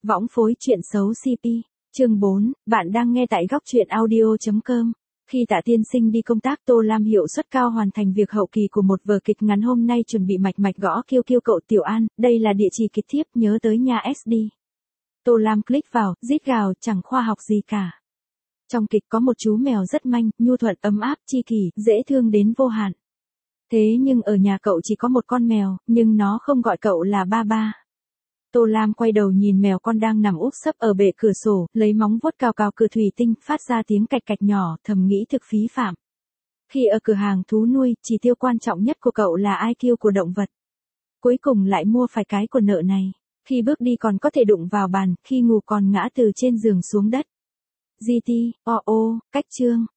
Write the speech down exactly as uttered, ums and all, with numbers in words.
Võng phối chuyện xấu xê pê. Chương bốn, bạn đang nghe tại góc truyện audio chấm com. Khi Tạ tiên sinh đi công tác, Tô Lam hiệu suất cao hoàn thành việc hậu kỳ của một vở kịch ngắn hôm nay chuẩn bị mạch mạch gõ kêu kêu cậu Tiểu An, đây là địa chỉ kịch thiếp, nhớ tới nhà ét đê. Tô Lam click vào, rít gào, chẳng khoa học gì cả. Trong kịch có một chú mèo rất manh, nhu thuận, ấm áp, chi kỷ, dễ thương đến vô hạn. Thế nhưng ở nhà cậu chỉ có một con mèo, nhưng nó không gọi cậu là ba ba. Tô Lam quay đầu nhìn mèo con đang nằm úp sấp ở bệ cửa sổ, lấy móng vuốt cào cào cửa thủy tinh, phát ra tiếng cạch cạch nhỏ, thầm nghĩ thực phí phạm. Khi ở cửa hàng thú nuôi, chỉ tiêu quan trọng nhất của cậu là i kiu của động vật. Cuối cùng lại mua phải cái của nợ này. Khi bước đi còn có thể đụng vào bàn, khi ngủ còn ngã từ trên giường xuống đất. giê tê, o o, cách chương.